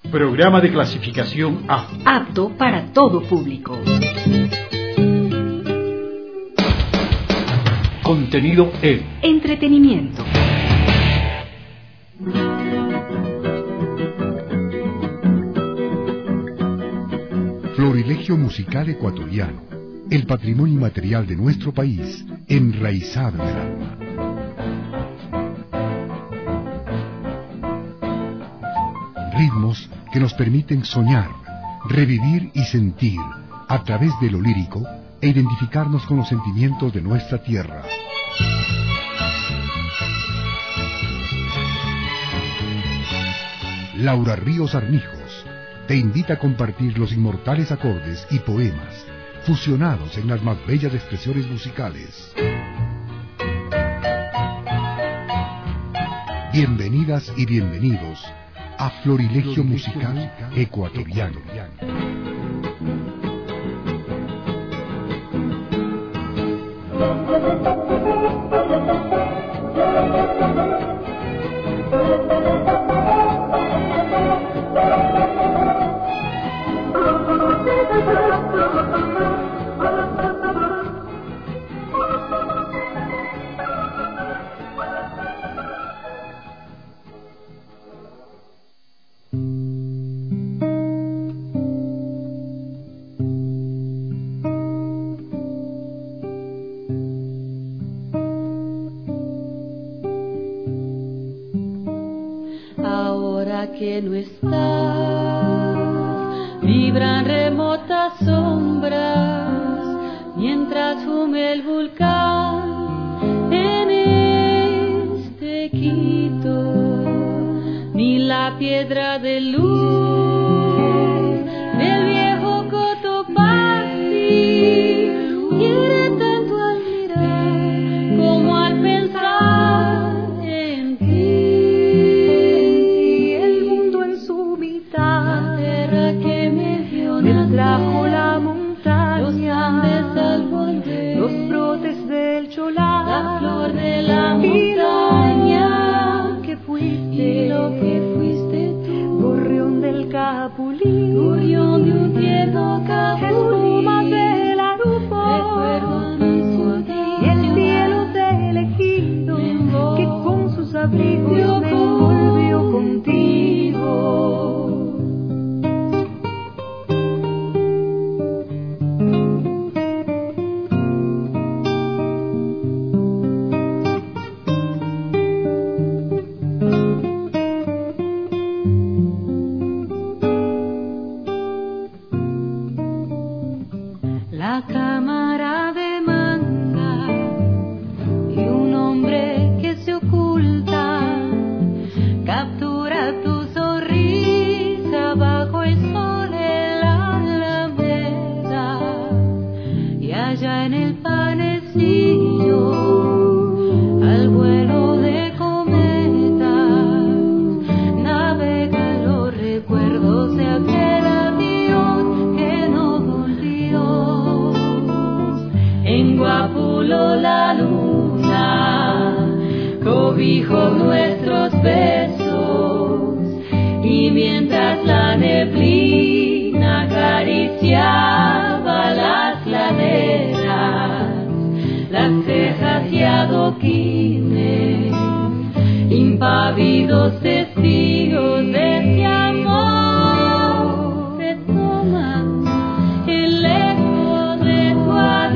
Programa de clasificación A. Apto para todo público. Contenido E. Entretenimiento. Florilegio musical ecuatoriano, el patrimonio inmaterial de nuestro país, enraizado en el alma. Ritmos que nos permiten soñar, revivir y sentir a través de lo lírico e identificarnos con los sentimientos de nuestra tierra. Laura Ríos Armijos te invita a compartir los inmortales acordes y poemas fusionados en las más bellas expresiones musicales. Bienvenidas y bienvenidos a Florilegio Musical Ecuatoriano. Ahora que no estás, vibran remotas sombras, mientras hume el volcán en este Quito, ni la piedra de luz del viejo Cotopaxi quiere tanto al mirar como al pensar en ti. Trajo la montaña, los Andes al volver, los brotes del cholar, la flor de la montaña, que fuiste, y lo que fuiste tú, gorrión del Capulí, gorrión de un tierno Capulí, espuma del Arupo, recuerdo mismo y el cielo del Ejido, que con sus abrigos me envolvió contigo. La cámara de manga y un hombre que se oculta captura tu sonrisa bajo el sol de la alameda, y allá en el panecillo al vuelo de cometas navegan los recuerdos de aquel avión que no volvió. En Guapulo la luna cobijó nuestros besos, y mientras la neblina acariciaba las laderas, las cejas y adoquines, impávidos testigos de ese amor, retoman el eco de tu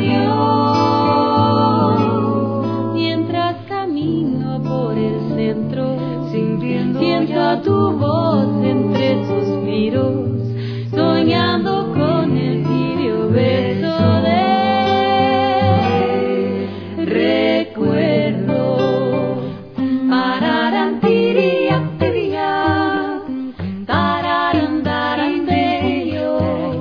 adiós, mientras camino por el centro, siento a tu voz entre suspiros, soñando con el tibio beso de recuerdo. Pararantiria, teria, tararandarandeyo,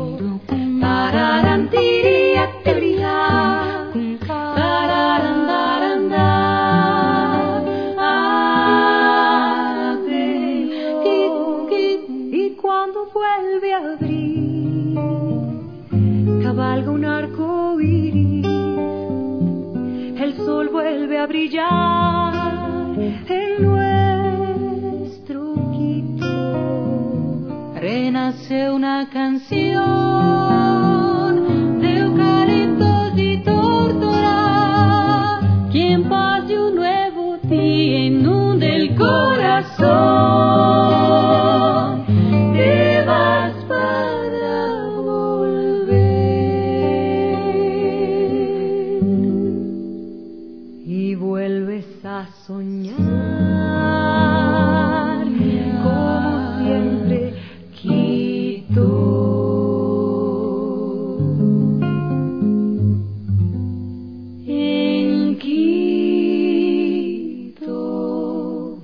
tararantiria, teria, tararandaranda. Y cuando vuelve a abrir, cabalga un arco iris, el sol vuelve a brillar en nuestro Quito. renace una canción de eucaliptos y tórtola, quien pase un nuevo día inunde el corazón, te vas para volver y vuelves a soñar como siempre Quito. En Quito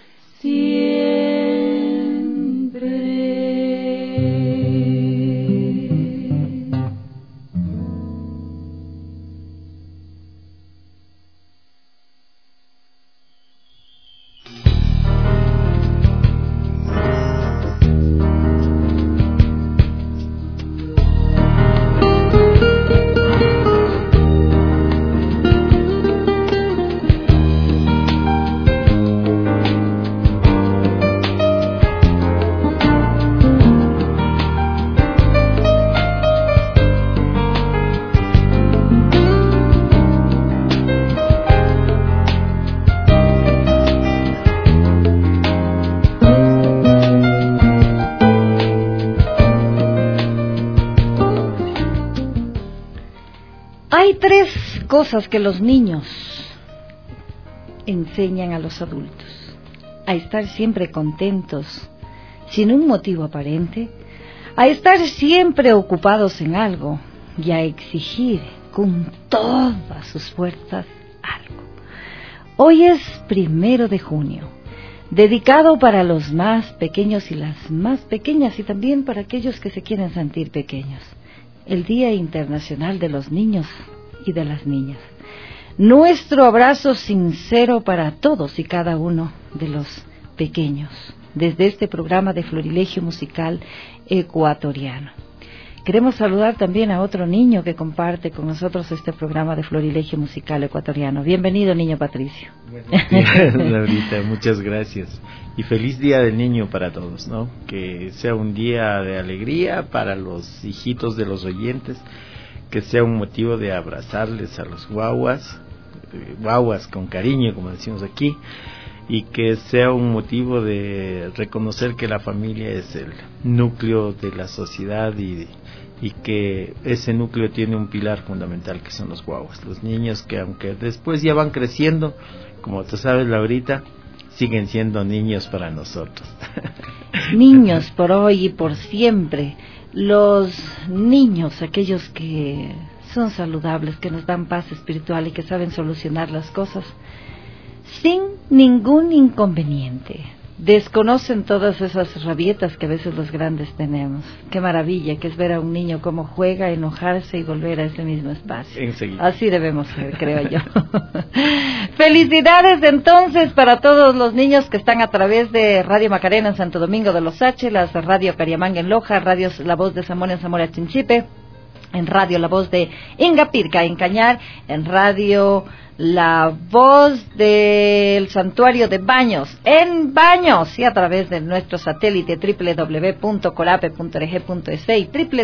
siempre. Hay tres cosas que los niños enseñan a los adultos: a estar siempre contentos, sin un motivo aparente, a estar siempre ocupados en algo y a exigir con todas sus fuerzas algo. Hoy es 1 de junio, dedicado para los más pequeños y las más pequeñas, y también para aquellos que se quieren sentir pequeños. El Día Internacional de los Niños y de las Niñas. Nuestro abrazo sincero para todos y cada uno de los pequeños, desde este programa de Florilegio Musical Ecuatoriano. Queremos saludar también a otro niño que comparte con nosotros este programa de Florilegio Musical Ecuatoriano. Bienvenido, niño Patricio. Buenos días, Laurita, muchas gracias. Y feliz Día del Niño para todos, ¿no? Que sea un día de alegría para los hijitos de los oyentes, que sea un motivo de abrazarles a los guaguas con cariño, como decimos aquí, y que sea un motivo de reconocer que la familia es el núcleo de la sociedad y que ese núcleo tiene un pilar fundamental que son los guaguas, los niños que aunque después ya van creciendo, como tú sabes, Laurita, siguen siendo niños para nosotros. Niños por hoy y por siempre. Los niños, aquellos que son saludables, que nos dan paz espiritual y que saben solucionar las cosas sin ningún inconveniente. Desconocen todas esas rabietas que a veces los grandes tenemos. Qué maravilla que es ver a un niño cómo juega, enojarse y volver a ese mismo espacio. Enseguida. Así debemos ser, creo yo. Felicidades entonces para todos los niños que están a través de Radio Macarena en Santo Domingo de los Áchilas, Radio Cariamanga en Loja, Radio La Voz de Zamora en Zamora Chinchipe, en Radio La Voz de Ingapirca en Cañar, en Radio La Voz del Santuario de Baños, en Baños, y a través de nuestro satélite www.colape.org.es y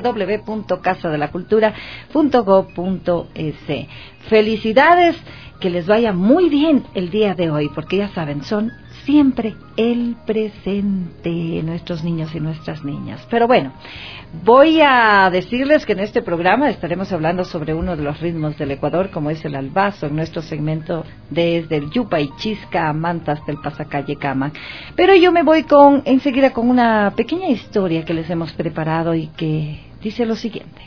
www.casadelacultura.gov.es. Felicidades, que les vaya muy bien el día de hoy, porque ya saben, son siempre el presente, nuestros niños y nuestras niñas. Pero bueno, voy a decirles que en este programa estaremos hablando sobre uno de los ritmos del Ecuador, como es el albazo, en nuestro segmento desde el Yupa y Chisca a Manta hasta el Pasacalle Cama. Pero yo me voy enseguida con una pequeña historia que les hemos preparado y que dice lo siguiente.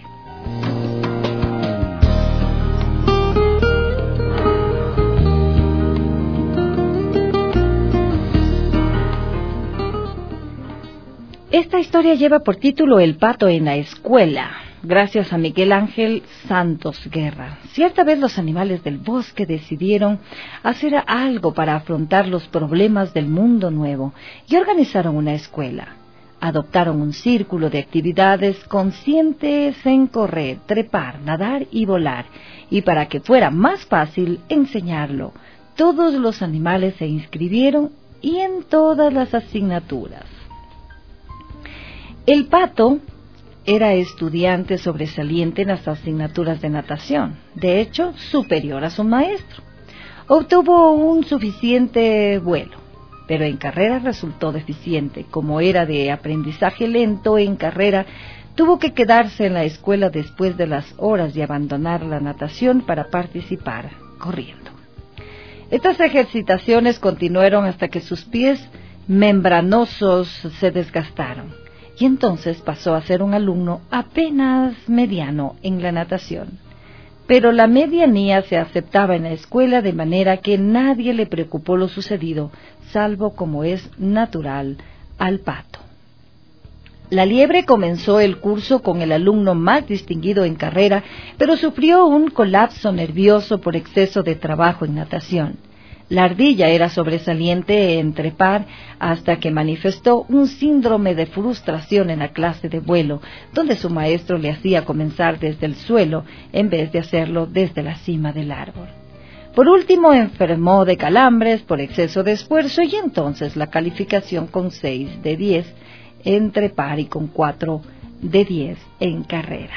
Esta historia lleva por título El pato en la escuela, gracias a Miguel Ángel Santos Guerra. Cierta vez los animales del bosque decidieron hacer algo para afrontar los problemas del mundo nuevo y organizaron una escuela. Adoptaron un círculo de actividades conscientes en correr, trepar, nadar y volar, y para que fuera más fácil enseñarlo, todos los animales se inscribieron y en todas las asignaturas. El Pato era estudiante sobresaliente en las asignaturas de natación, de hecho, superior a su maestro. Obtuvo un suficiente vuelo, pero en carrera resultó deficiente. Como era de aprendizaje lento en carrera, tuvo que quedarse en la escuela después de las horas y abandonar la natación para participar corriendo. Estas ejercitaciones continuaron hasta que sus pies membranosos se desgastaron, y entonces pasó a ser un alumno apenas mediano en la natación. Pero la medianía se aceptaba en la escuela de manera que nadie le preocupó lo sucedido, salvo como es natural al Pato. La Liebre comenzó el curso con el alumno más distinguido en carrera, pero sufrió un colapso nervioso por exceso de trabajo en natación. La Ardilla era sobresaliente en trepar hasta que manifestó un síndrome de frustración en la clase de vuelo, donde su maestro le hacía comenzar desde el suelo en vez de hacerlo desde la cima del árbol. Por último, enfermó de calambres por exceso de esfuerzo y entonces la calificación con 6 de 10 en trepar y con 4 de 10 en carrera.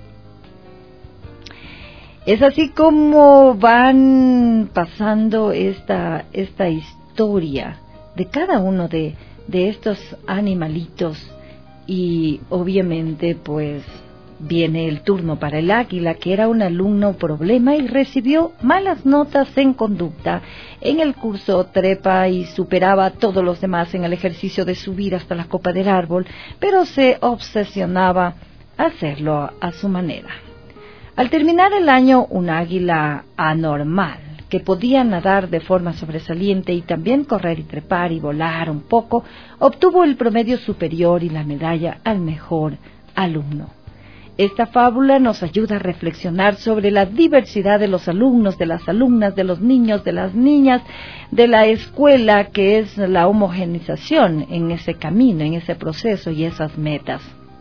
Es así como van pasando esta historia de cada uno de estos animalitos, y obviamente pues viene el turno para el águila, que era un alumno problema y recibió malas notas en conducta. En el curso trepa y superaba a todos los demás en el ejercicio de subir hasta la copa del árbol, pero se obsesionaba a hacerlo a su manera. Al terminar el año, un águila anormal, que podía nadar de forma sobresaliente y también correr y trepar y volar un poco, obtuvo el promedio superior y la medalla al mejor alumno. Esta fábula nos ayuda a reflexionar sobre la diversidad de los alumnos, de las alumnas, de los niños, de las niñas, de la escuela, que es la homogenización en ese camino, en ese proceso y esas metas.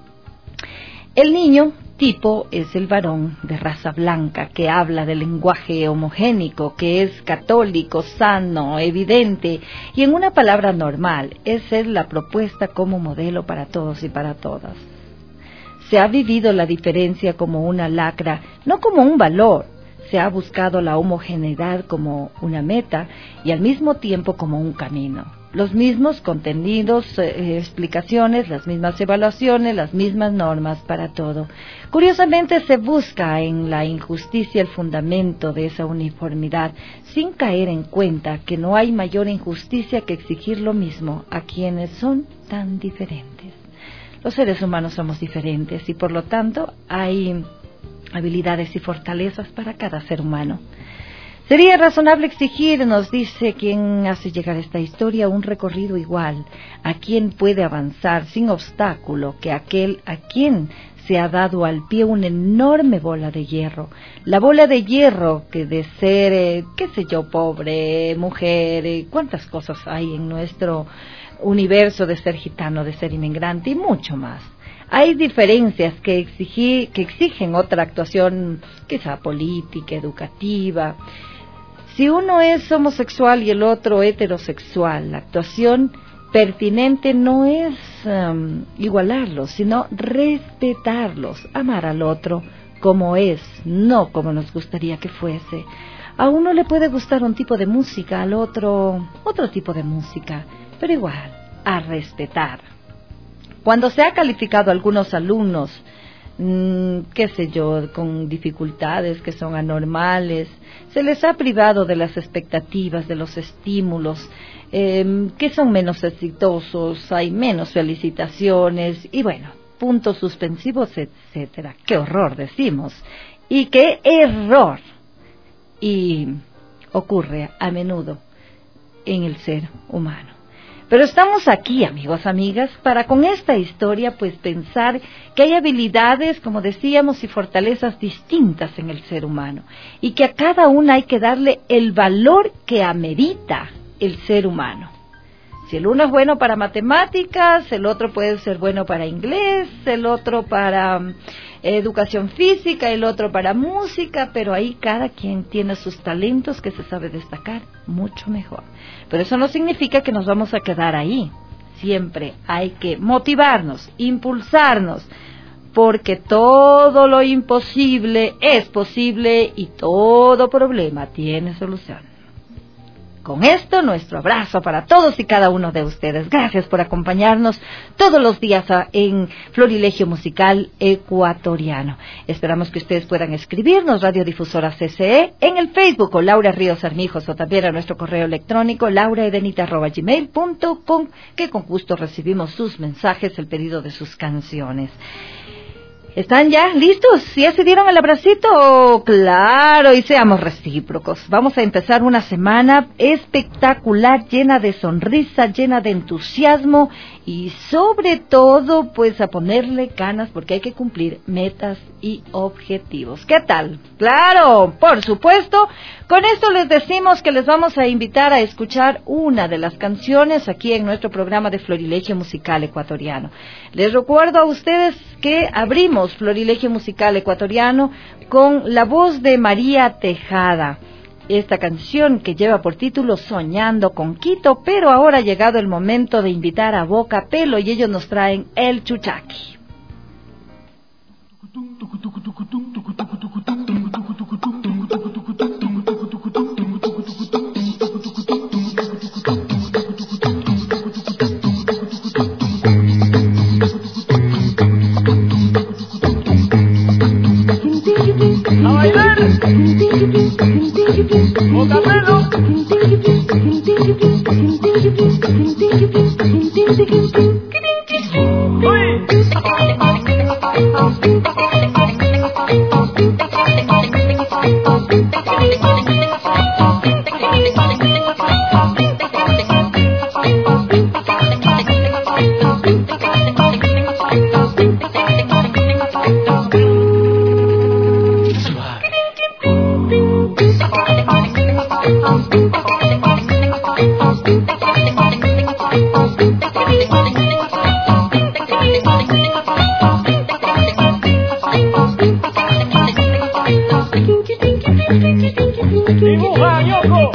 El niño tipo es el varón de raza blanca que habla del lenguaje homogénico, que es católico, sano, evidente y en una palabra normal. Esa es la propuesta como modelo para todos y para todas. Se ha vivido la diferencia como una lacra, no como un valor. Se ha buscado la homogeneidad como una meta y al mismo tiempo como un camino. Los mismos contenidos, explicaciones, las mismas evaluaciones, las mismas normas para todo. Curiosamente se busca en la injusticia el fundamento de esa uniformidad, sin caer en cuenta que no hay mayor injusticia que exigir lo mismo a quienes son tan diferentes. Los seres humanos somos diferentes y por lo tanto hay habilidades y fortalezas para cada ser humano. Sería razonable exigir, nos dice quien hace llegar esta historia, un recorrido igual a quien puede avanzar sin obstáculo que aquel a quien se ha dado al pie una enorme bola de hierro. La bola de hierro que de ser, pobre, mujer, cuántas cosas hay en nuestro universo de ser gitano, de ser inmigrante y mucho más. Hay diferencias que exigen otra actuación, quizá política, educativa. Si uno es homosexual y el otro heterosexual, la actuación pertinente no es igualarlos, sino respetarlos, amar al otro como es, no como nos gustaría que fuese. A uno le puede gustar un tipo de música, al otro tipo de música, pero igual, a respetar. Cuando se ha calificado a algunos alumnos, con dificultades que son anormales, se les ha privado de las expectativas, de los estímulos, que son menos exitosos, hay menos felicitaciones y bueno, puntos suspensivos, etcétera. ¡Qué horror!, decimos. Y qué error. Y ocurre a menudo en el ser humano. Pero estamos aquí, amigos, amigas, para con esta historia pues pensar que hay habilidades, como decíamos, y fortalezas distintas en el ser humano y que a cada una hay que darle el valor que amerita el ser humano. Si el uno es bueno para matemáticas, el otro puede ser bueno para inglés, el otro para educación física, el otro para música, pero ahí cada quien tiene sus talentos que se sabe destacar mucho mejor. Pero eso no significa que nos vamos a quedar ahí. siempre hay que motivarnos, impulsarnos, porque todo lo imposible es posible y todo problema tiene solución. Con esto, nuestro abrazo para todos y cada uno de ustedes. Gracias por acompañarnos todos los días en Florilegio Musical Ecuatoriano. Esperamos que ustedes puedan escribirnos, Radiodifusora CCE, en el Facebook o Laura Ríos Armijos, o también a nuestro correo electrónico lauraedenita@gmail.com, que con gusto recibimos sus mensajes, el pedido de sus canciones. ¿Están ya listos? ¿Ya se dieron el abracito? Claro, y seamos recíprocos. Vamos a empezar una semana espectacular, llena de sonrisa, llena de entusiasmo y sobre todo, pues a ponerle ganas porque hay que cumplir metas y objetivos. ¿Qué tal? Claro, por supuesto. Con esto les decimos que les vamos a invitar a escuchar una de las canciones aquí en nuestro programa de Florilegio Musical Ecuatoriano. Les recuerdo a ustedes que abrimos Florilegio Musical Ecuatoriano con la voz de María Tejada. Esta canción que lleva por título Soñando con Quito, pero ahora ha llegado el momento de invitar a Boca Pelo y ellos nos traen El Chuchaqui. ¡A bailar! ¡Boca Pelo! ¡Dibuja, Yoko!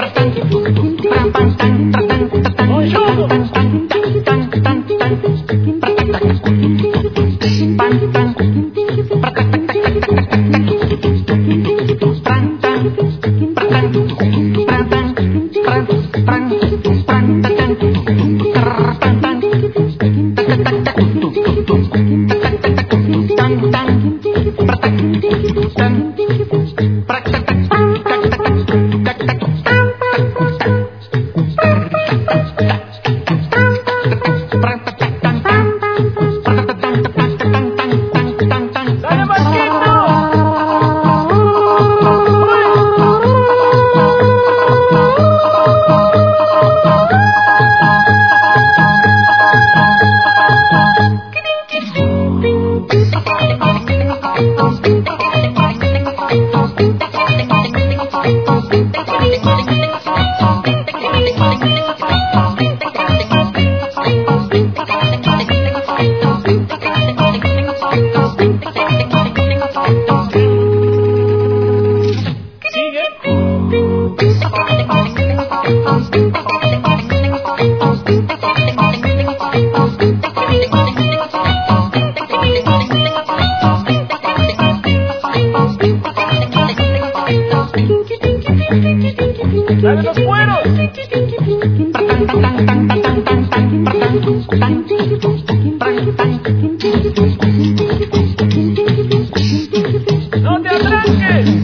¡Dale los cueros! ¡No te atranques!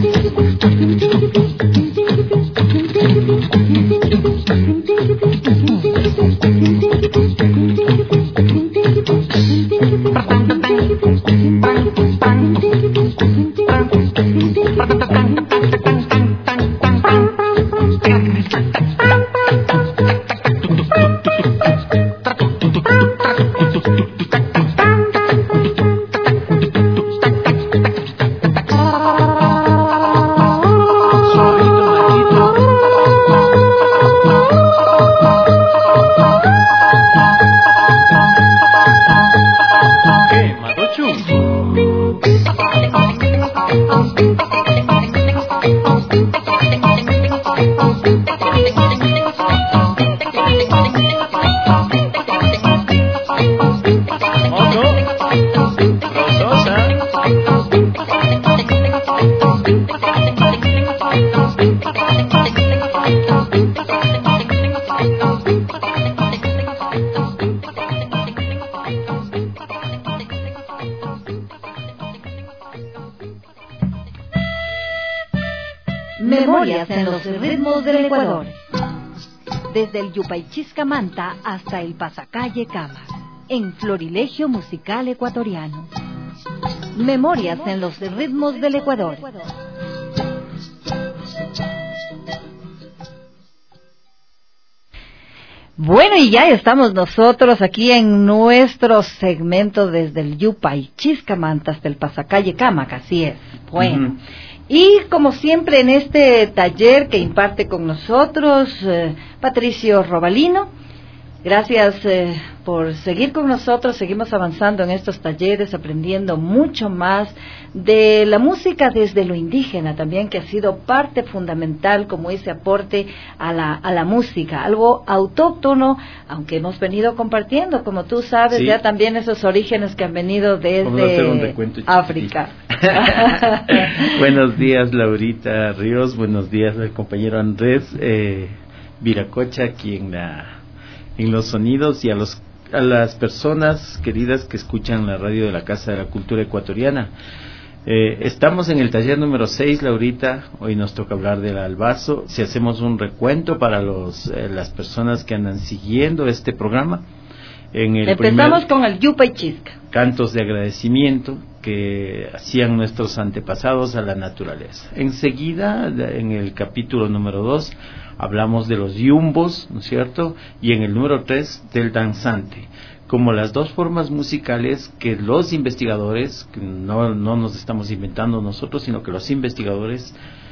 Memorias en los ritmos del Ecuador. Desde el Yupaychiscamanta hasta el Pasacalle Cama, en Florilegio Musical Ecuatoriano. Memorias en los ritmos del Ecuador. Bueno, y ya estamos nosotros aquí en nuestro segmento desde el Yupaychiscamanta hasta el Pasacalle Cama, así es. Bueno, y como siempre en este taller que imparte con nosotros Patricio Robalino, gracias por seguir con nosotros. Seguimos avanzando en estos talleres, aprendiendo mucho más de la música desde lo indígena también, que ha sido parte fundamental como ese aporte a la música, algo autóctono, aunque hemos venido compartiendo, como tú sabes, ya también esos orígenes que han venido desde África. Buenos días, Laurita Ríos, buenos días al compañero Andrés Viracocha aquí en los sonidos, y a las personas queridas que escuchan la radio de la Casa de la Cultura Ecuatoriana. Estamos en el taller número 6, Laurita. Hoy nos toca hablar del albazo. Si hacemos un recuento para las personas que andan siguiendo este programa, empezamos con el Yupaychisca, cantos de agradecimiento que hacían nuestros antepasados a la naturaleza. Enseguida, en el capítulo número 2, hablamos de los yumbos, ¿no es cierto? Y en el número 3, del danzante, como las dos formas musicales que los investigadores, que no nos estamos inventando nosotros, sino que los investigadores,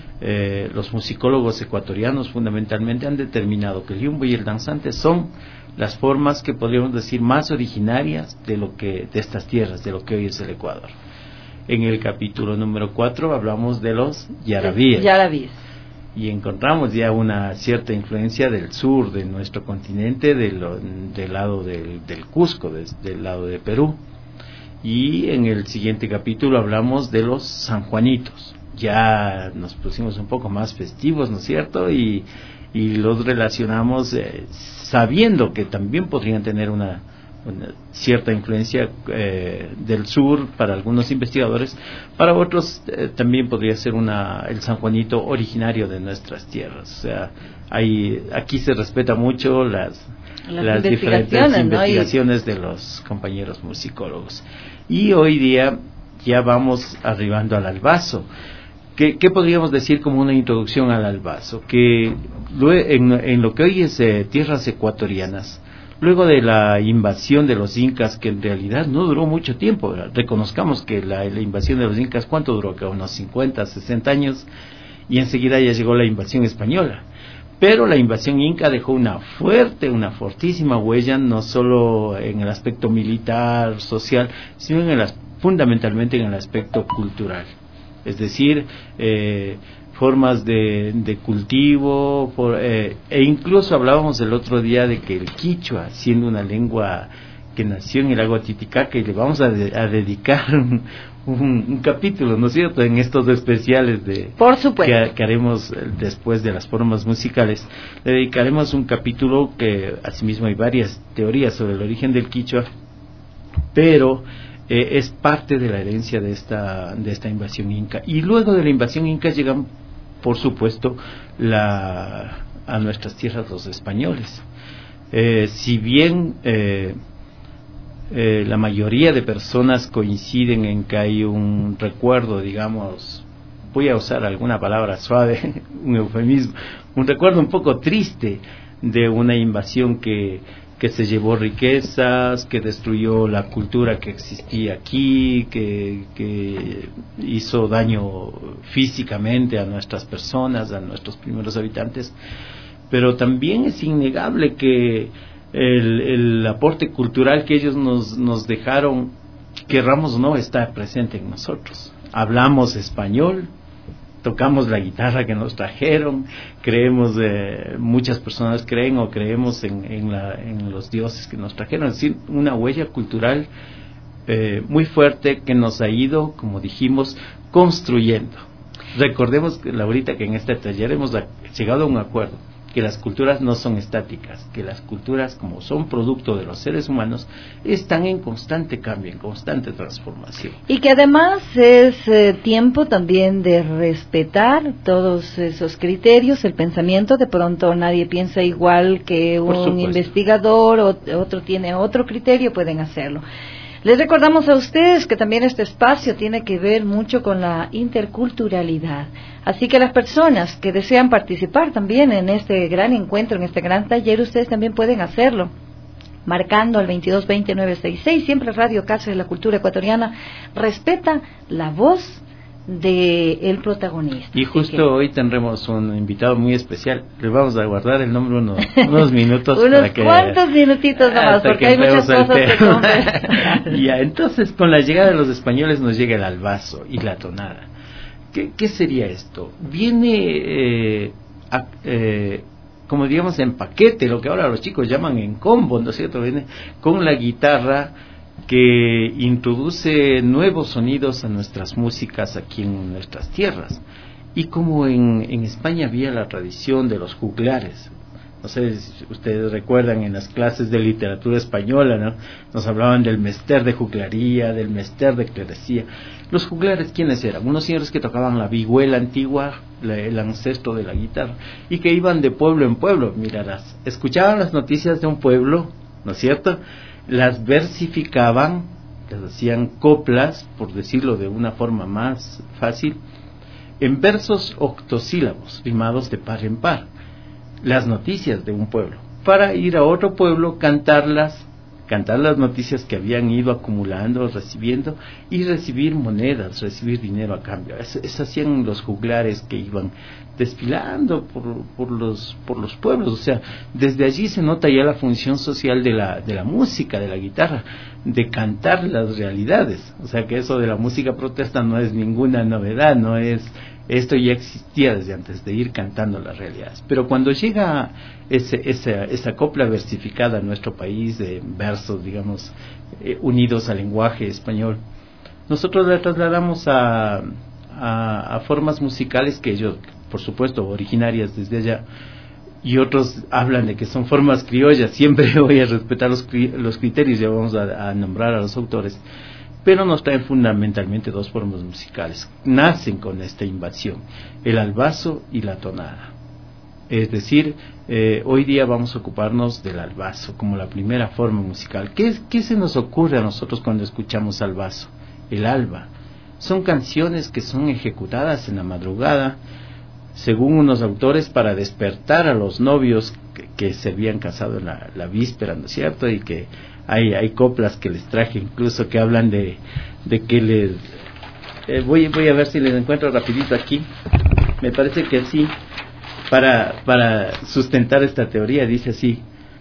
los musicólogos ecuatorianos fundamentalmente, han determinado que el yumbo y el danzante son las formas que podríamos decir más originarias de estas tierras, de lo que hoy es el Ecuador. En el capítulo número 4 hablamos de los yarabíes. Y encontramos ya una cierta influencia del sur de nuestro continente, del lado del Cusco, del lado de Perú. Y en el siguiente capítulo hablamos de los sanjuanitos. Ya nos pusimos un poco más festivos, ¿no es cierto? Y los relacionamos sabiendo que también podrían tener una cierta influencia del sur para algunos investigadores. Para otros también podría ser el sanjuanito originario de nuestras tierras. O sea, aquí se respeta mucho las diferentes investigaciones de los compañeros musicólogos. Y hoy día ya vamos arribando al albazo. ¿Qué podríamos decir como una introducción al albazo? Que en lo que hoy es tierras ecuatorianas, luego de la invasión de los incas, que en realidad no duró mucho tiempo, reconozcamos que la invasión de los incas, ¿cuánto duró? Acá unos 50, 60 años, y enseguida ya llegó la invasión española. Pero la invasión inca dejó una fortísima huella, no solo en el aspecto militar, social, sino fundamentalmente en el aspecto cultural. Es decir, formas de cultivo, e incluso hablábamos el otro día de que el quichua, siendo una lengua que nació en el lago Titicaca, y le vamos a dedicar un capítulo, ¿no es cierto?, en estos especiales por supuesto, que haremos después de las formas musicales. Le dedicaremos un capítulo que asimismo hay varias teorías sobre el origen del quichua, pero es parte de la herencia de esta invasión inca. Y luego de la invasión inca llegan, por supuesto, a nuestras tierras los españoles. Si bien la mayoría de personas coinciden en que hay un recuerdo, digamos, voy a usar alguna palabra suave, un eufemismo, un recuerdo un poco triste de una invasión que se llevó riquezas, que destruyó la cultura que existía aquí, que hizo daño físicamente a nuestras personas, a nuestros primeros habitantes. Pero también es innegable que el aporte cultural que ellos nos dejaron, querramos o no, está presente en nosotros. Hablamos español, tocamos la guitarra que nos trajeron, muchas personas creen o creemos en los dioses que nos trajeron. Es decir, una huella cultural muy fuerte que nos ha ido, como dijimos, construyendo. Recordemos, Laurita, que en este taller hemos llegado a un acuerdo, que las culturas no son estáticas, que las culturas, como son producto de los seres humanos, están en constante cambio, en constante transformación. Y que además es tiempo también de respetar todos esos criterios, el pensamiento. De pronto nadie piensa igual que un investigador, otro tiene otro criterio, pueden hacerlo. Les recordamos a ustedes que también este espacio tiene que ver mucho con la interculturalidad. Así que las personas que desean participar también en este gran encuentro, en este gran taller, ustedes también pueden hacerlo, marcando al 2220-966. Siempre Radio Casa de la Cultura Ecuatoriana respeta la voz del protagonista. Y justo hoy tendremos un invitado muy especial. Le vamos a guardar el nombre unos minutos. Unos cuantos minutitos nomás, porque hay muchas cosas que conversar. Ya, entonces con la llegada de los españoles nos llega el albazo y la tonada. ¿Qué sería esto? Viene como digamos en paquete, lo que ahora los chicos llaman en combo, ¿no es cierto? Viene con la guitarra, que introduce nuevos sonidos a nuestras músicas aquí en nuestras tierras. Y como en España había la tradición de los juglares, no sé si ustedes recuerdan en las clases de literatura española, ¿no? Nos hablaban del mester de juglaría, del mester de clerecía. Los juglares, ¿quiénes eran? Unos señores que tocaban la vihuela antigua, el ancestro de la guitarra, y que iban de pueblo en pueblo, mirarás, escuchaban las noticias de un pueblo, ¿no es cierto?, las versificaban, les hacían coplas, por decirlo de una forma más fácil, en versos octosílabos, rimados de par en par, las noticias de un pueblo, para ir a otro pueblo, cantar las noticias que habían ido acumulando, recibiendo, y recibir monedas, recibir dinero a cambio. Eso hacían los juglares que iban desfilando por los pueblos. O sea, desde allí se nota ya la función social de la música, de la guitarra, de cantar las realidades. O sea, que eso de la música protesta no es ninguna novedad, no es... Esto ya existía desde antes de ir cantando las realidades. Pero cuando llega esa copla versificada a nuestro país, de versos, digamos, unidos al lenguaje español, nosotros la trasladamos a formas musicales que ellos, por supuesto, originarias desde allá, y otros hablan de que son formas criollas. Siempre voy a respetar los criterios, ya vamos a nombrar a los autores. Pero nos traen fundamentalmente dos formas musicales. Nacen con esta invasión, el albazo y la tonada. Es decir, hoy día vamos a ocuparnos del albazo como la primera forma musical. ¿Qué se nos ocurre a nosotros cuando escuchamos albazo? El alba. Son canciones que son ejecutadas en la madrugada, según unos autores, para despertar a los novios que se habían casado en la víspera, ¿no es cierto? Y que hay coplas que les traje incluso que hablan de que les... voy a ver si les encuentro rapidito aquí. Me parece que sí, para sustentar esta teoría, dice así.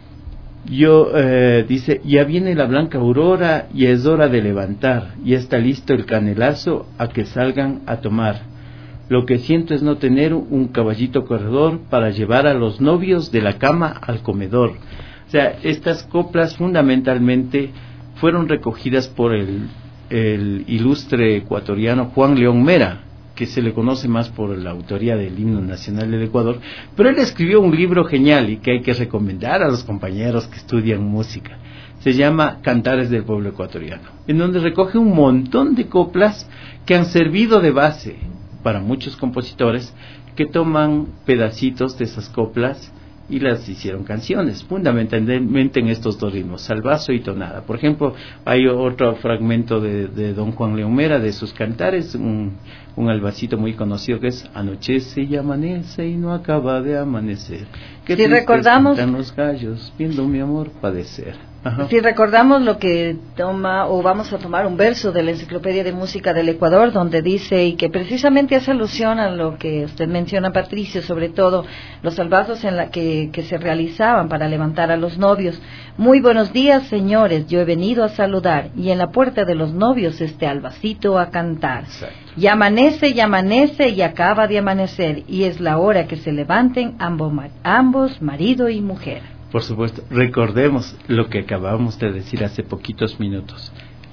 Dice, ya viene la blanca aurora y es hora de levantar, y está listo el canelazo a que salgan a tomar. Lo que siento es no tener un caballito corredor para llevar a los novios de la cama al comedor. O sea, estas coplas fundamentalmente fueron recogidas por el ilustre ecuatoriano Juan León Mera, que se le conoce más por la autoría del himno nacional del Ecuador, pero él escribió un libro genial y que hay que recomendar a los compañeros que estudian música. Se llama Cantares del Pueblo Ecuatoriano, en donde recoge un montón de coplas que han servido de base para muchos compositores que toman pedacitos de esas coplas y las hicieron canciones, fundamentalmente en estos dos ritmos, albazo y tonada. Por ejemplo, hay otro fragmento de don Juan León Mera, de sus cantares, un albacito muy conocido que es: anochece y amanece y no acaba de amanecer. Que si recordamos, cantan los gallos viendo mi amor padecer. Ajá. Si recordamos lo que vamos a tomar un verso de la Enciclopedia de Música del Ecuador, donde dice, y que precisamente hace alusión a lo que usted menciona, Patricio, sobre todo los albazos que se realizaban para levantar a los novios. Muy buenos días, señores, yo he venido a saludar, y en la puerta de los novios este albacito a cantar. Exacto. Y amanece y acaba de amanecer, y es la hora que se levanten ambos marido y mujer. Por supuesto, recordemos lo que acabamos de decir hace poquitos minutos.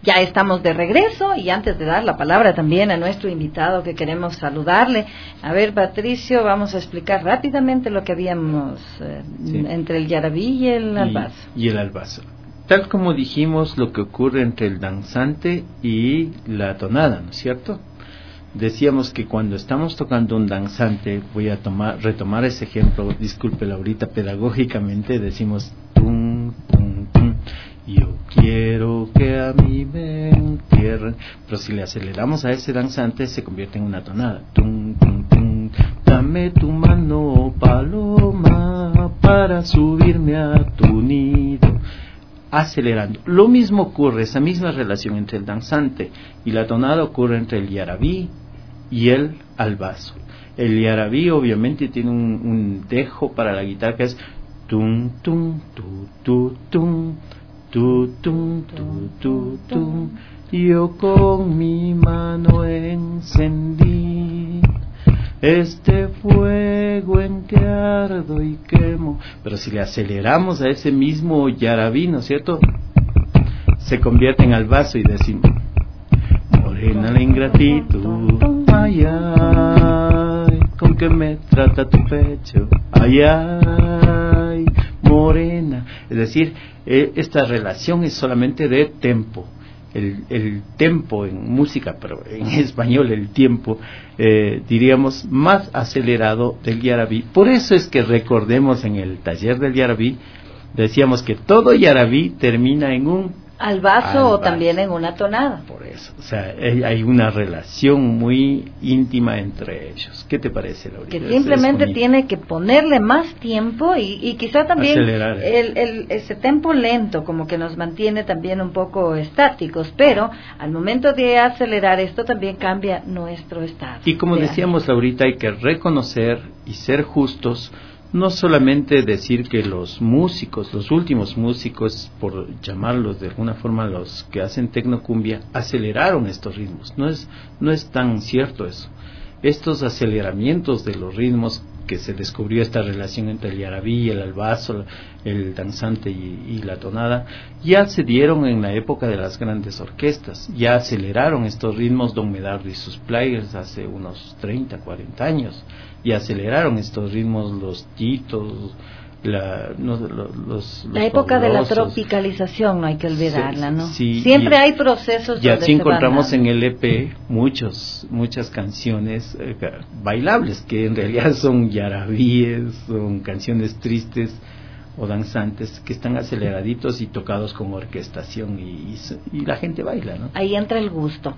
Ya estamos de regreso y antes de dar la palabra también a nuestro invitado que queremos saludarle, a ver, Patricio, vamos a explicar rápidamente lo que habíamos entre el yarabí y el albazo. Y el albazo. Tal como dijimos, lo que ocurre entre el danzante y la tonada, ¿no es cierto? Decíamos que cuando estamos tocando un danzante, voy a retomar ese ejemplo, discúlpelo ahorita, pedagógicamente decimos tum, tum, tum, yo quiero que a mí me entierren, pero si le aceleramos a ese danzante se convierte en una tonada, tum, tum, tum, dame tu mano paloma para subirme a tu nido. Acelerando. Lo mismo ocurre, esa misma relación entre el danzante y la tonada ocurre entre el yarabí y el albazo. El yarabí obviamente tiene un dejo para la guitarra que es tum tum tu tu tum tu tum tu tu tum. Yo con mi mano encendí este fuego en que ardo y quemo. Pero si le aceleramos a ese mismo yarabí, ¿no es cierto?, se convierte en albazo y decimos morena la ingratitud, ay ay, con que me trata tu pecho, ay ay, morena. Es decir, esta relación es solamente de tempo. El tempo en música, pero en español el tiempo, diríamos, más acelerado del yarabí. Por eso es que recordemos en el taller del yarabí, decíamos que todo yarabí termina en un albazo o también en una tonada. Por eso, o sea, hay una relación muy íntima entre ellos. ¿Qué te parece, Laurita? Que simplemente tiene que ponerle más tiempo y quizá también ese tempo lento como que nos mantiene también un poco estáticos, pero al momento de acelerar esto también cambia nuestro estado. Y como decíamos ahorita, hay que reconocer y ser justos. No solamente decir que los músicos, los últimos músicos, por llamarlos de alguna forma los que hacen tecnocumbia, aceleraron estos ritmos. No es tan cierto eso. Estos aceleramientos de los ritmos, que se descubrió esta relación entre el yarabí, el albazo, el danzante y la tonada, ya se dieron en la época de las grandes orquestas. Ya aceleraron estos ritmos Don Medardo y sus players hace unos 30, 40 años. Y aceleraron estos ritmos los titos, la época de la tropicalización, no hay que olvidarla, ¿no? Sí, siempre hay procesos. Y así encontramos en el EP muchas canciones bailables, que en realidad son yarabíes, son canciones tristes o danzantes, que están aceleraditos y tocados con orquestación y la gente baila, ¿no? Ahí entra el gusto.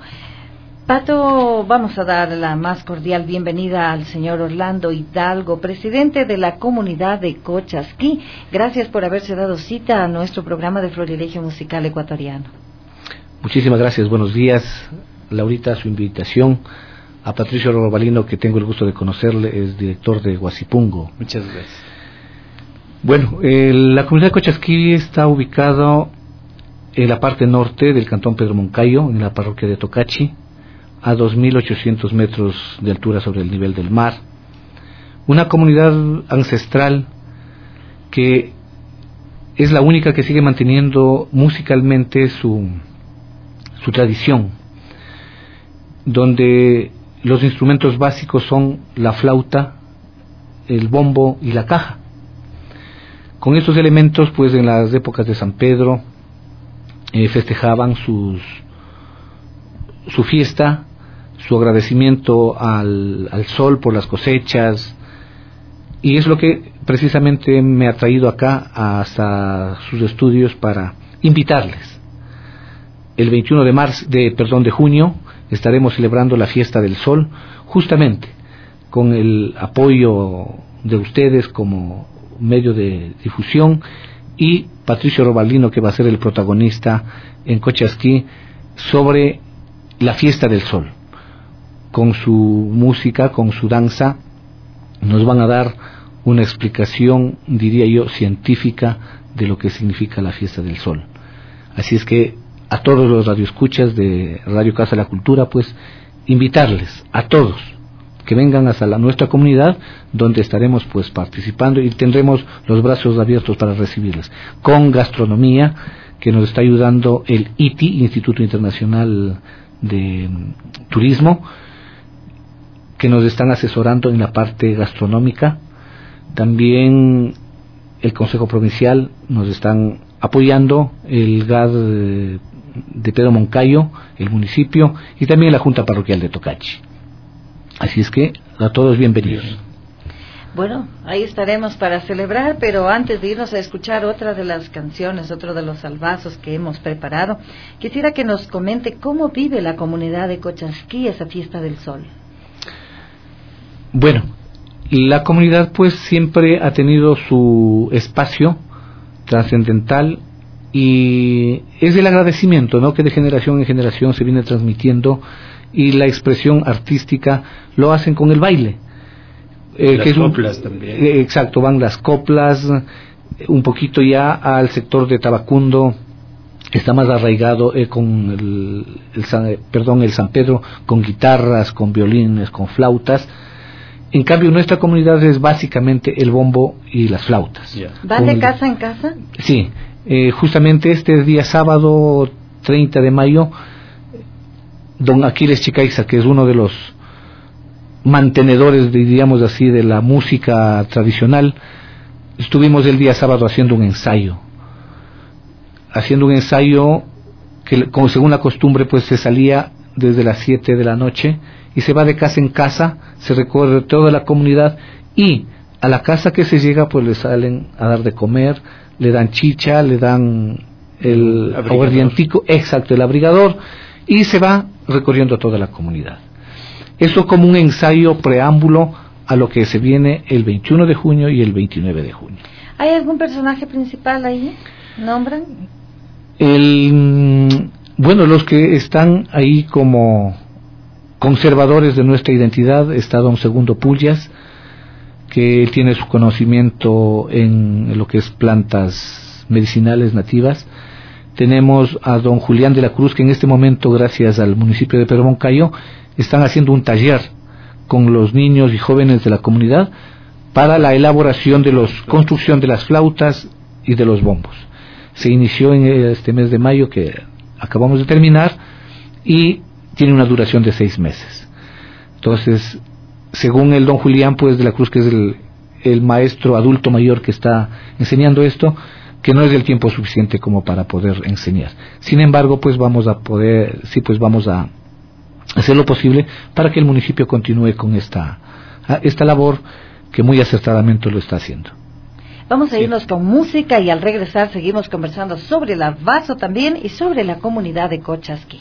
Pato, vamos a dar la más cordial bienvenida al señor Orlando Hidalgo, presidente de la comunidad de Cochasquí. Gracias por haberse dado cita a nuestro programa de Florilegio Musical Ecuatoriano. Muchísimas gracias, buenos días, Laurita, su invitación. A Patricio Robalino, que tengo el gusto de conocerle, es director de Huasipungo. Muchas gracias. Bueno, la comunidad de Cochasquí está ubicado en la parte norte del cantón Pedro Moncayo, en la parroquia de Tocachi, a 2.800 metros de altura sobre el nivel del mar. Una comunidad ancestral que es la única que sigue manteniendo musicalmente su tradición, donde los instrumentos básicos son la flauta, el bombo y la caja. Con estos elementos, pues en las épocas de San Pedro festejaban su fiesta, su agradecimiento al sol por las cosechas, y es lo que precisamente me ha traído acá hasta sus estudios para invitarles. El 21 de junio estaremos celebrando la fiesta del sol, justamente con el apoyo de ustedes como medio de difusión, y Patricio Robalino, que va a ser el protagonista en Cochasquí sobre la fiesta del sol. Con su música, con su danza, nos van a dar una explicación, diría yo, científica de lo que significa la fiesta del sol. Así es que a todos los radioescuchas de Radio Casa de la Cultura, pues invitarles a todos que vengan hasta nuestra comunidad, donde estaremos pues participando y tendremos los brazos abiertos para recibirles, con gastronomía, que nos está ayudando el ITI, Instituto Internacional de Turismo, que nos están asesorando en la parte gastronómica. También el Consejo Provincial nos están apoyando, el GAD de Pedro Moncayo, el municipio, y también la Junta Parroquial de Tocachi. Así es que a todos bienvenidos. Bueno, ahí estaremos para celebrar, pero antes de irnos a escuchar otra de las canciones, otro de los salvazos que hemos preparado, quisiera que nos comente cómo vive la comunidad de Cochasquí esa fiesta del sol. Bueno, la comunidad pues siempre ha tenido su espacio trascendental y es el agradecimiento, ¿no?, que de generación en generación se viene transmitiendo, y la expresión artística lo hacen con el baile. Las coplas también. Exacto, van las coplas, un poquito ya al sector de Tabacundo, está más arraigado con el San Pedro, con guitarras, con violines, con flautas. En cambio, nuestra comunidad es básicamente el bombo y las flautas. Yeah. ¿Van de casa en casa? Sí, justamente este día sábado 30 de mayo, don Aquiles Chicaiza, que es uno de los mantenedores, diríamos así, de la música tradicional, estuvimos el día sábado haciendo un ensayo que, como según la costumbre, pues se salía desde las 7 de la noche y se va de casa en casa, se recorre toda la comunidad, y a la casa que se llega pues le salen a dar de comer, le dan chicha, le dan el aguardientico, exacto, el abrigador, y se va recorriendo toda la comunidad. Eso como un ensayo preámbulo a lo que se viene el 21 de junio y el 29 de junio. ¿Hay algún personaje principal ahí? ¿Nombran? Bueno, los que están ahí como conservadores de nuestra identidad está don Segundo Pullas, que tiene su conocimiento en lo que es plantas medicinales nativas. Tenemos a don Julián de la Cruz, que en este momento, gracias al municipio de Pedro Moncayo, están haciendo un taller con los niños y jóvenes de la comunidad para la elaboración de construcción de las flautas y de los bombos. Se inició en este mes de mayo que acabamos de terminar y tiene una duración de 6 meses. Entonces, según el don Julián pues de la Cruz, que es el maestro adulto mayor que está enseñando esto, que no es el tiempo suficiente como para poder enseñar. Sin embargo, pues vamos a hacer lo posible para que el municipio continúe con esta labor que muy acertadamente lo está haciendo. Vamos a irnos con música y al regresar seguimos conversando sobre el vaso también y sobre la comunidad de Cochasquí.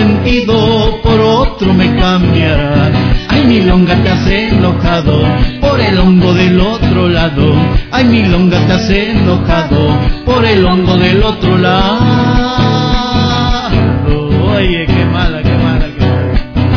Ay, milonga te has enojado, por el hongo del otro lado. Ay, milonga, te has enojado por el hongo del otro lado. Oye, qué mala, qué mala, qué mala.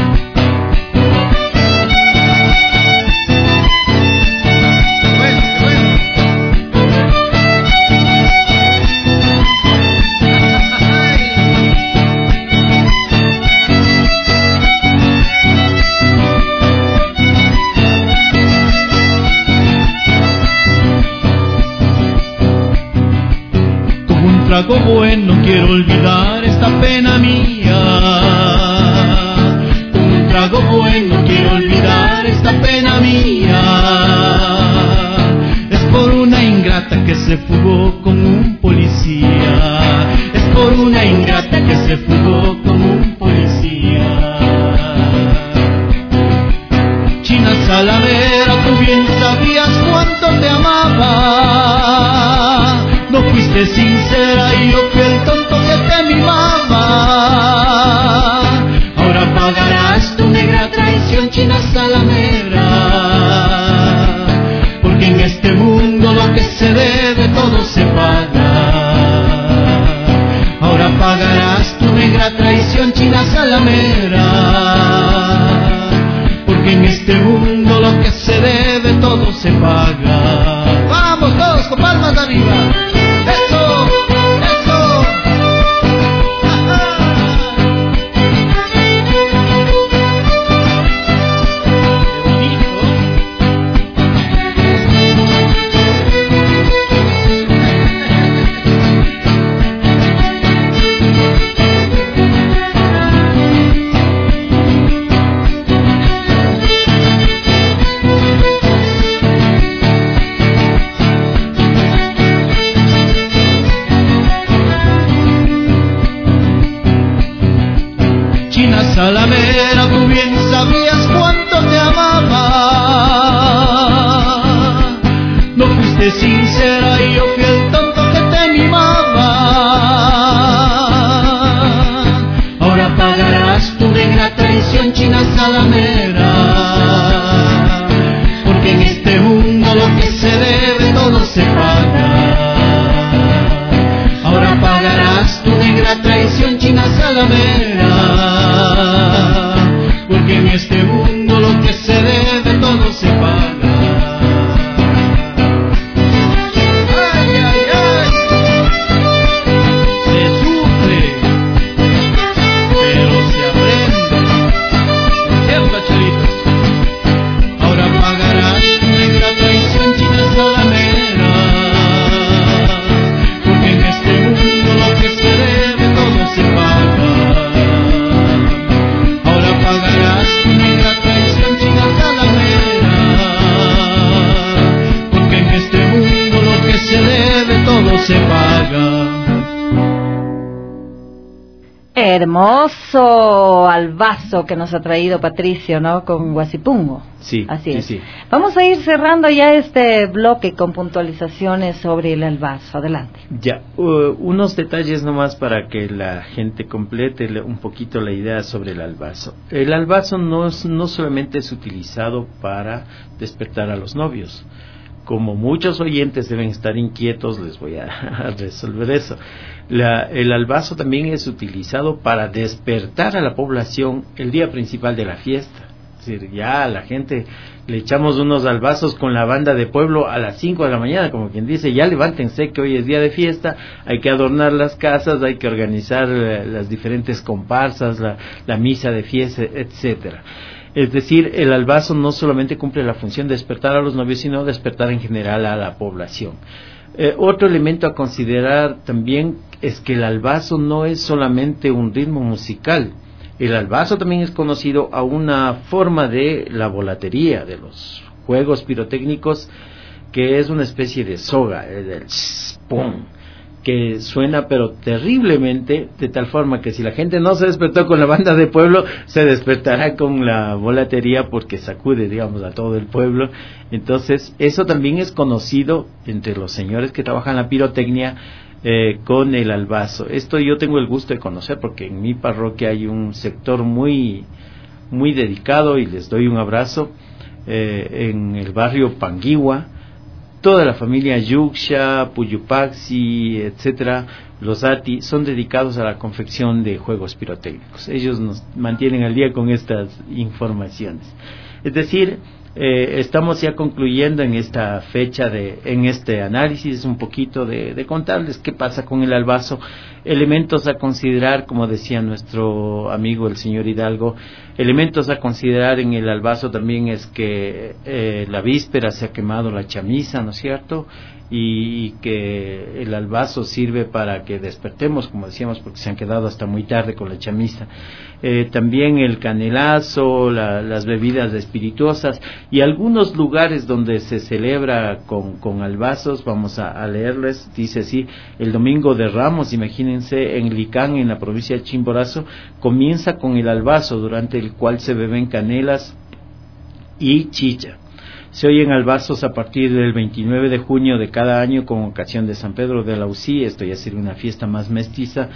Trago bueno, quiero olvidar esta pena mía. Un trago bueno, quiero olvidar esta pena mía. Es por una ingrata que se fugó con un policía. Es por una ingrata que se fugó con un policía. China Salamera, tú bien sabías cuánto te amaba. No fuiste sincera y yo fui el tonto que te mimaba. Ahora pagarás tu negra traición, China Salamera. Porque en este mundo lo que se debe todo se paga. Ahora pagarás tu negra traición, China Salamera. Porque en este mundo lo que se debe todo se paga. Vamos todos con palmas arriba. ¡Eso! ¡Eso! Salamera, tú bien sabías cuánto te amaba. No fuiste sincera y yo fui el tonto que te mimaba. Ahora pagarás tu negra traición, China Salamera. Porque en este mundo lo que se debe todo se paga. Ahora pagarás tu negra traición, China Salamera. Porque en este mundo lo que se debe todo se paga. Ay, ay, ay. Se sufre, pero se aprende. ¿Cierto, chalitos? Ahora pagarás tu negra traición, China Salamera. Porque en este mundo lo que se debe todo se paga. Pagarás tu negra traición, China Salamera. Porque en este mundo lo que se debe todo se paga. Hermoso albazo que nos ha traído Patricio, ¿no? Con Guasipungo. Sí, así sí, es. sí. Vamos a ir cerrando ya este bloque con puntualizaciones sobre el albazo. Adelante. Ya, unos detalles nomás para que la gente complete un poquito la idea sobre el albazo. El albazo no solamente es utilizado para despertar a los novios. Como muchos oyentes deben estar inquietos, les voy a resolver eso. El albazo también es utilizado para despertar a la población el día principal de la fiesta. Es decir, ya a la gente le echamos unos albazos con la banda de pueblo a las 5 de la mañana, como quien dice, ya levántense que hoy es día de fiesta, hay que adornar las casas, hay que organizar las diferentes comparsas, la misa de fiesta, etcétera. Es decir, el albazo no solamente cumple la función de despertar a los novios, sino despertar en general a la población. Otro elemento a considerar también es que el albazo no es solamente un ritmo musical. El albazo también es conocido a una forma de la volatería, de los juegos pirotécnicos, que es una especie de soga, del pum, que suena pero terriblemente, de tal forma que si la gente no se despertó con la banda de pueblo, se despertará con la volatería porque sacude, digamos, a todo el pueblo. Entonces, eso también es conocido entre los señores que trabajan la pirotecnia con el albazo. Esto yo tengo el gusto de conocer porque en mi parroquia hay un sector muy, muy dedicado y les doy un abrazo. en el barrio Panguigua. Toda la familia Yuxia, Puyupaxi, etcétera, los Ati, son dedicados a la confección de juegos pirotécnicos. Ellos nos mantienen al día con estas informaciones. Es decir, estamos ya concluyendo en esta fecha, en este análisis, un poquito de contarles qué pasa con el albazo. Elementos a considerar, como decía nuestro amigo el señor Hidalgo, elementos a considerar en el albazo también es que la víspera se ha quemado la chamisa, ¿no es cierto?, y que el albazo sirve para que despertemos, como decíamos, porque se han quedado hasta muy tarde con la chamisa. También el canelazo, las bebidas espirituosas y algunos lugares donde se celebra con albazos. Vamos a leerles. Dice así: el domingo de Ramos, imagínense, en Licán, en la provincia de Chimborazo, comienza con el albazo, durante el cual se beben canelas y chicha. Se oyen albazos a partir del 29 de junio de cada año con ocasión de San Pedro de Alausí. Esto ya sería una fiesta más mestiza,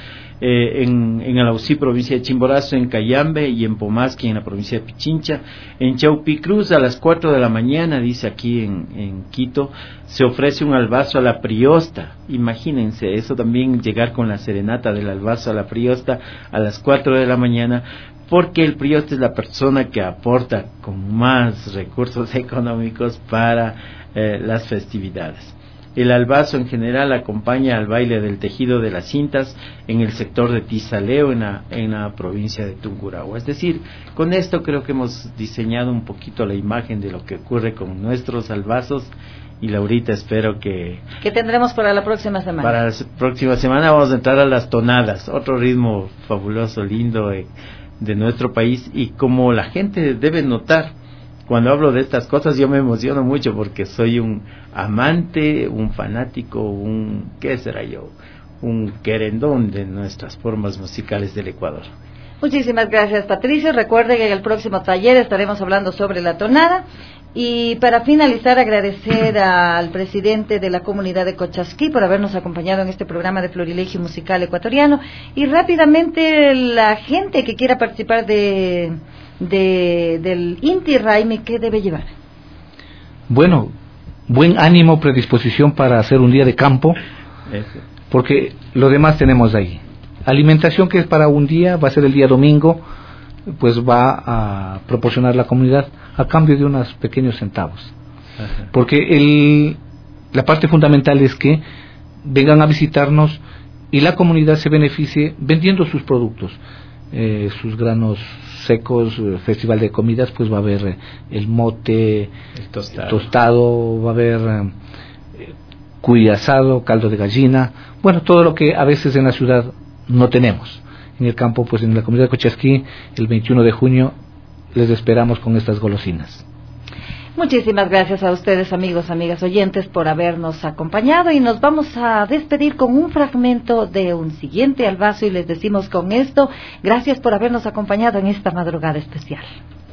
en Alausí, provincia de Chimborazo, en Cayambe y en Pomasqui, en la provincia de Pichincha. En Chaupicruz, a las 4 de la mañana, dice aquí en Quito, se ofrece un albazo a la priosta. Imagínense, eso también, llegar con la serenata del albazo a la priosta a las 4 de la mañana, porque el prioste es la persona que aporta con más recursos económicos para las festividades. El albazo en general acompaña al baile del tejido de las cintas en el sector de Tizaleo, en la provincia de Tungurahua. Es decir, con esto creo que hemos diseñado un poquito la imagen de lo que ocurre con nuestros albazos. Y Laurita, espero que... ¿Qué tendremos para la próxima semana? Para la próxima semana vamos a entrar a las tonadas, otro ritmo fabuloso, lindo de nuestro país, y como la gente debe notar, cuando hablo de estas cosas yo me emociono mucho porque soy un amante, un fanático, ¿qué será yo? Un querendón de nuestras formas musicales del Ecuador. Muchísimas gracias, Patricio. Recuerde que en el próximo taller estaremos hablando sobre la tonada. Y para finalizar, agradecer al presidente de la comunidad de Cochasquí por habernos acompañado en este programa de Florilegio Musical Ecuatoriano. Y rápidamente, la gente que quiera participar del Inti Raymi, ¿qué debe llevar? Bueno, buen ánimo, predisposición para hacer un día de campo, porque lo demás tenemos ahí. Alimentación, que es para un día, va a ser el día domingo, pues va a proporcionar la comunidad a cambio de unos pequeños centavos. Ajá. Porque la parte fundamental es que vengan a visitarnos y la comunidad se beneficie vendiendo sus productos, sus granos secos. Festival de comidas, pues va a haber el mote, el tostado, va a haber cuy asado, caldo de gallina, bueno, todo lo que a veces en la ciudad no tenemos. En el campo, pues en la comunidad de Cochasquí, el 21 de junio les esperamos con estas golosinas. Muchísimas gracias a ustedes, amigos, amigas oyentes, por habernos acompañado, y nos vamos a despedir con un fragmento de un siguiente albazo, y les decimos con esto: gracias por habernos acompañado en esta madrugada especial.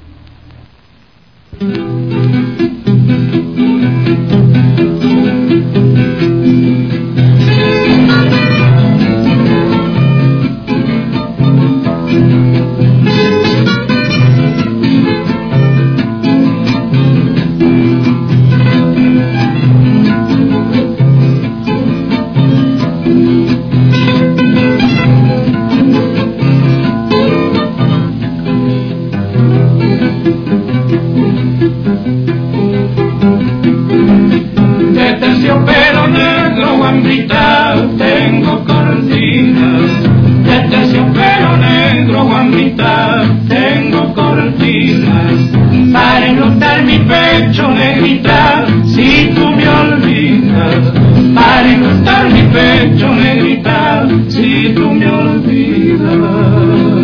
Tengo cortinas de terciopelo negro, guambita, tengo cortinas para enlutar mi pecho, negrita, si tú me olvidas, para enlutar mi pecho, negrita, si tú me olvidas.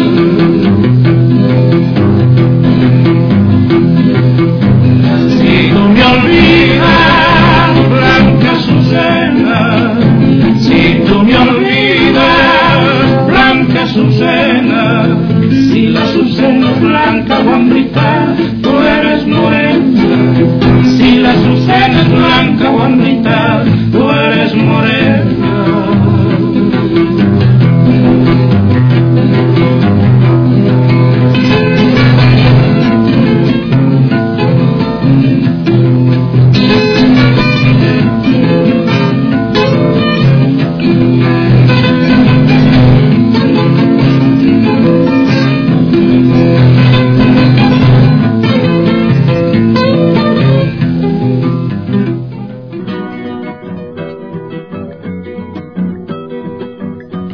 Si tú me olvidas, blanca Azucena, si tú me olvidas, blanca Azucena, si la Azucena es blanca, guambrita, tú eres morena, si la Azucena es blanca, guambrita, tú eres morena.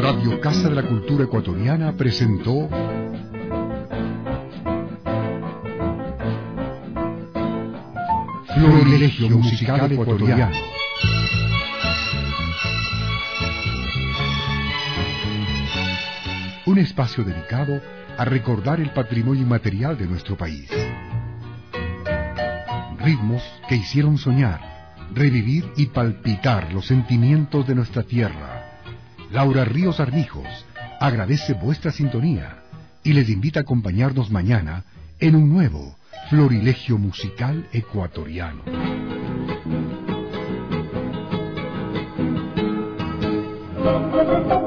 Radio Casa de la Cultura Ecuatoriana presentó Florilegio Musical Ecuatoriano. Un espacio dedicado a recordar el patrimonio inmaterial de nuestro país. Ritmos que hicieron soñar, revivir y palpitar los sentimientos de nuestra tierra. Laura Ríos Armijos agradece vuestra sintonía y les invita a acompañarnos mañana en un nuevo Florilegio Musical Ecuatoriano.